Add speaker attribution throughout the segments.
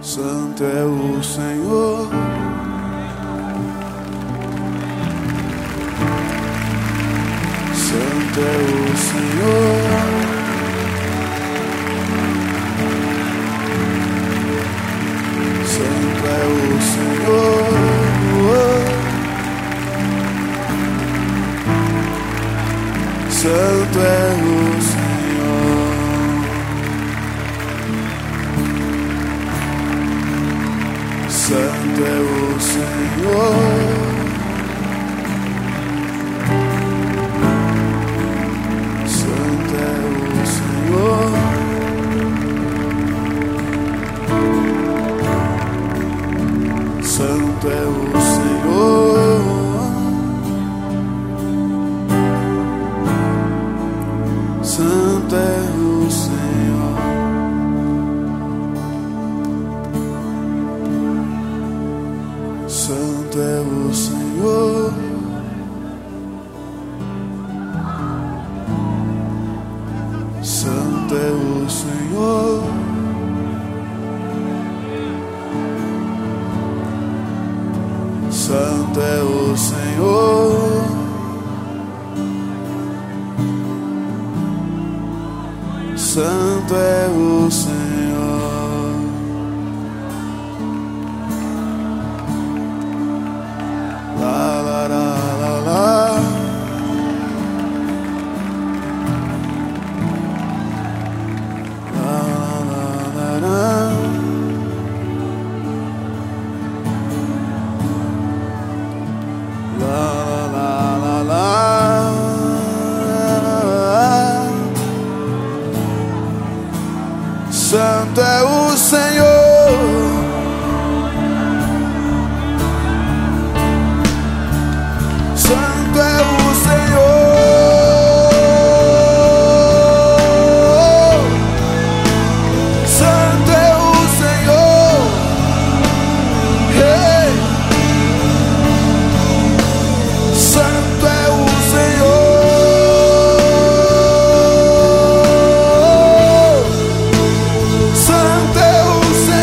Speaker 1: Santo é o Senhor. Santo é o Senhor. Santo é o Senhor. Santo é o Senhor. Santo é o Senhor. Santo é o Senhor. Santo é o Senhor. Santo é o Senhor. Santo é o Senhor. Santo é o Senhor. Santo é o Senhor. Santo é o Senhor. La la la la la. La la la la. La la la la. Santo é o Senhor. Santo é o Senhor. Santo é o Senhor. Hey. Santo é o Senhor. Santo é o Senhor.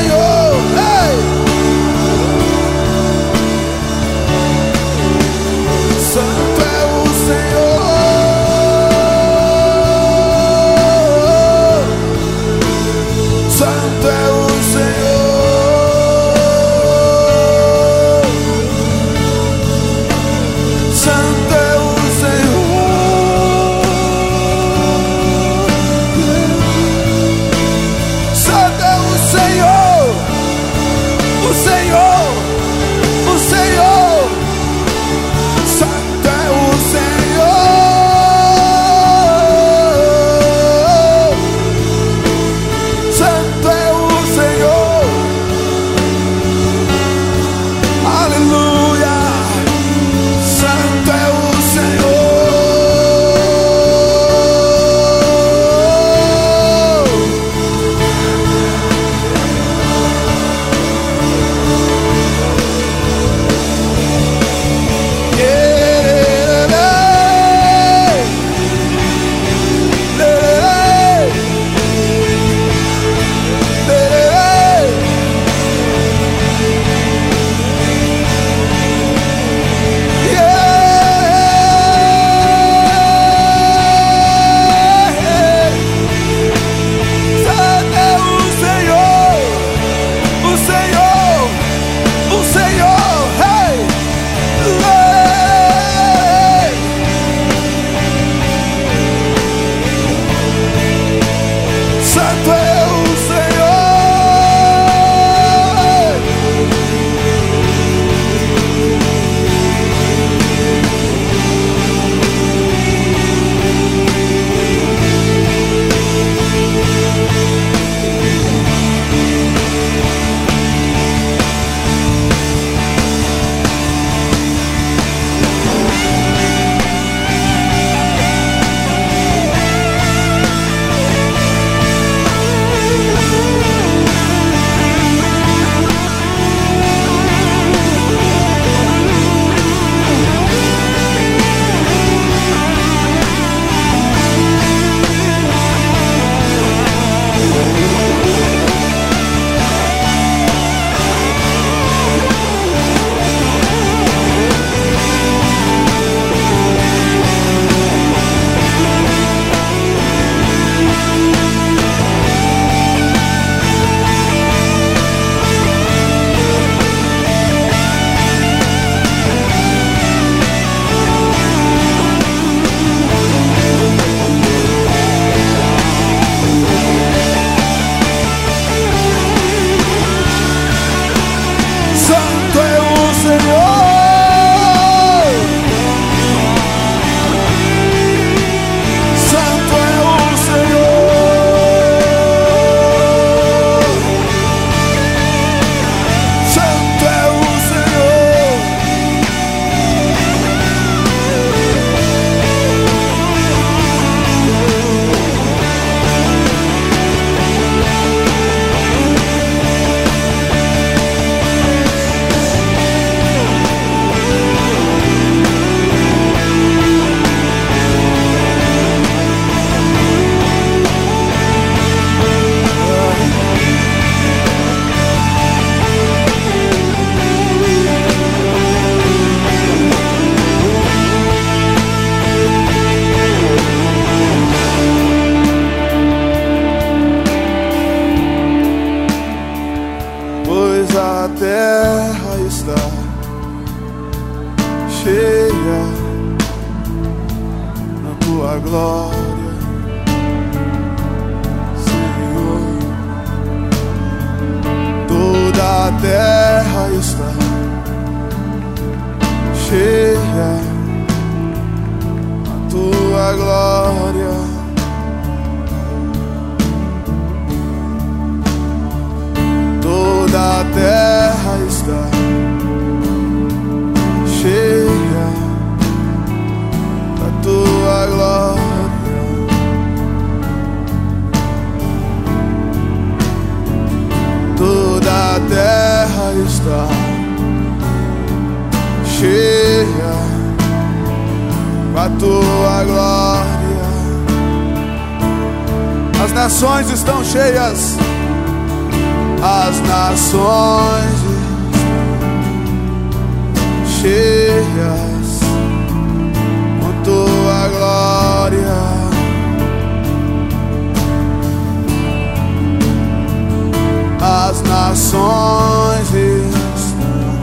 Speaker 1: terra está cheia da tua glória, Senhor. Toda a terra está cheia da tua glória. Toda a terra está cheia da tua glória. Toda a terra está cheia da tua glória. As nações estão cheias. As nações cheias com tua glória. As nações estão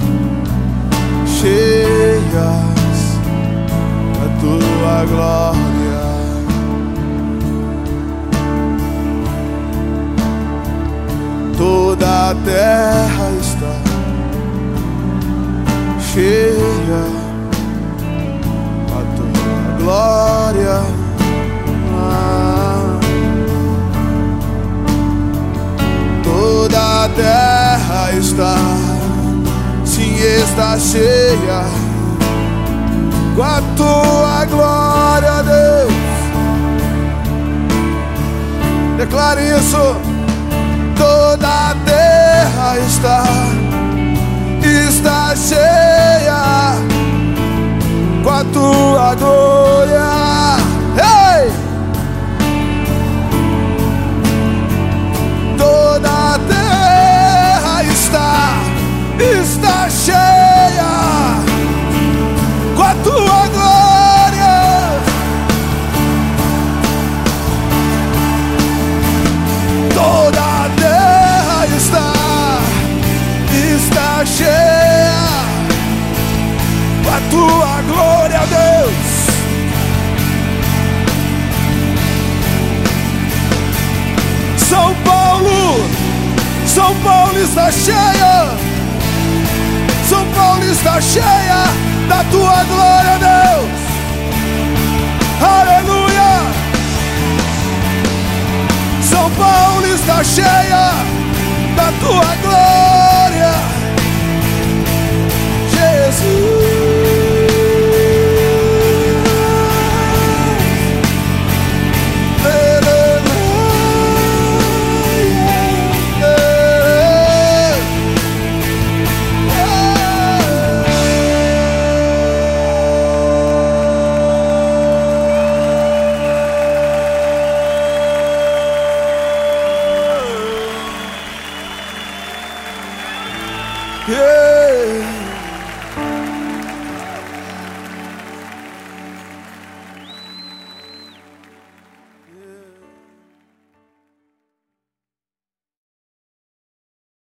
Speaker 1: cheias da tua glória. Toda a terra está cheia da tua glória. Toda a terra está, sim, está cheia com a tua glória, Deus. Declare isso. Toda a terra está cheia com a tua glória. Ei! Toda a terra está cheia com a tua glória. Toda a terra está cheia com a tua glória, Deus. São Paulo está cheia. São Paulo está cheia da tua glória, Deus. Aleluia. São Paulo está cheia da tua glória, Jesus. Yeah.